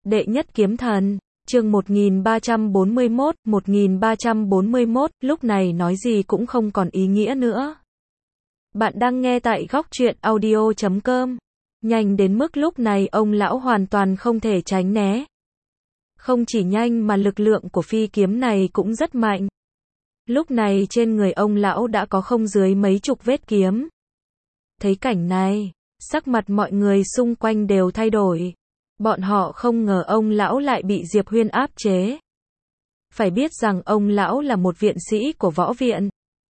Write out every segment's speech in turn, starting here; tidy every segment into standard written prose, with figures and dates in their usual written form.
Đệ nhất kiếm thần, chương 1341, lúc này nói gì cũng không còn ý nghĩa nữa. Bạn đang nghe tại góc truyện audio.com. Nhanh đến mức lúc này ông lão hoàn toàn không thể tránh né. Không chỉ nhanh mà lực lượng của phi kiếm này cũng rất mạnh. Lúc này trên người ông lão đã có không dưới mấy chục vết kiếm. Thấy cảnh này, sắc mặt mọi người xung quanh đều thay đổi. Bọn họ không ngờ ông lão lại bị Diệp Huyên áp chế. Phải biết rằng ông lão là một viện sĩ của võ viện.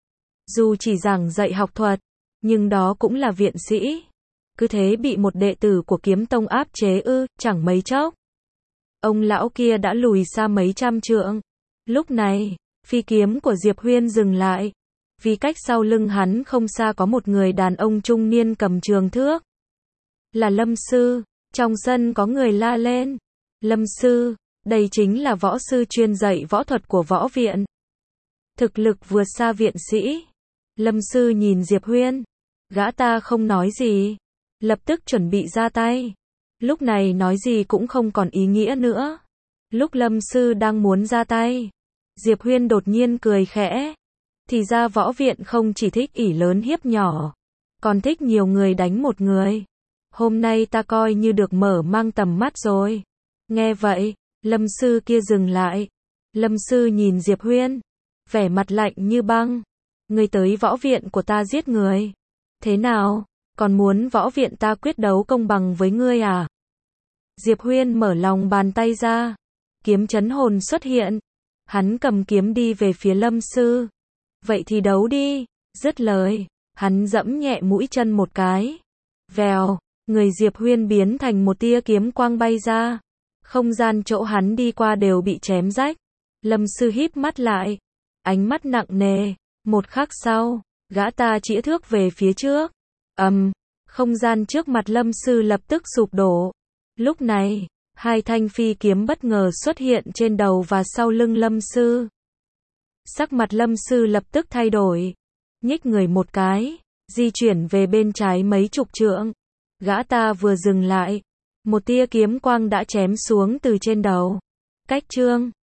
Dù chỉ giảng dạy học thuật, nhưng đó cũng là viện sĩ. Cứ thế bị một đệ tử của kiếm tông áp chế ư, chẳng mấy chốc. Ông lão kia đã lùi xa mấy trăm trượng. Lúc này, phi kiếm của Diệp Huyên dừng lại. Vì cách sau lưng hắn không xa có một người đàn ông trung niên cầm trường thước. Là Lâm Sư. Trong sân có người la lên. Lâm Sư, đây chính là võ sư chuyên dạy võ thuật của võ viện. Thực lực vượt xa viện sĩ. Lâm Sư nhìn Diệp Huyên. Gã ta không nói gì. Lập tức chuẩn bị ra tay. Lúc này nói gì cũng không còn ý nghĩa nữa. Lúc Lâm Sư đang muốn ra tay, Diệp Huyên đột nhiên cười khẽ. Thì ra võ viện không chỉ thích ỷ lớn hiếp nhỏ, còn thích nhiều người đánh một người. Hôm nay ta coi như được mở mang tầm mắt rồi. Nghe vậy, Lâm Sư kia dừng lại. Lâm Sư nhìn Diệp Huyên, vẻ mặt lạnh như băng. Ngươi tới võ viện của ta giết người. Thế nào, còn muốn võ viện ta quyết đấu công bằng với ngươi à? Diệp Huyên mở lòng bàn tay ra. Kiếm chấn hồn xuất hiện. Hắn cầm kiếm đi về phía Lâm Sư. Vậy thì đấu đi. Dứt lời, hắn giẫm nhẹ mũi chân một cái. Vèo, người Diệp Huyên biến thành một tia kiếm quang bay ra. Không gian chỗ hắn đi qua đều bị chém rách. Lâm Sư híp mắt lại. Ánh mắt nặng nề. Một khắc sau, gã ta chĩa thước về phía trước. Không gian trước mặt Lâm Sư lập tức sụp đổ. Lúc này, hai thanh phi kiếm bất ngờ xuất hiện trên đầu và sau lưng Lâm Sư. Sắc mặt Lâm Sư lập tức thay đổi. Nhích người một cái, di chuyển về bên trái mấy chục trượng. Gã ta vừa dừng lại, một tia kiếm quang đã chém xuống từ trên đầu. Cách chương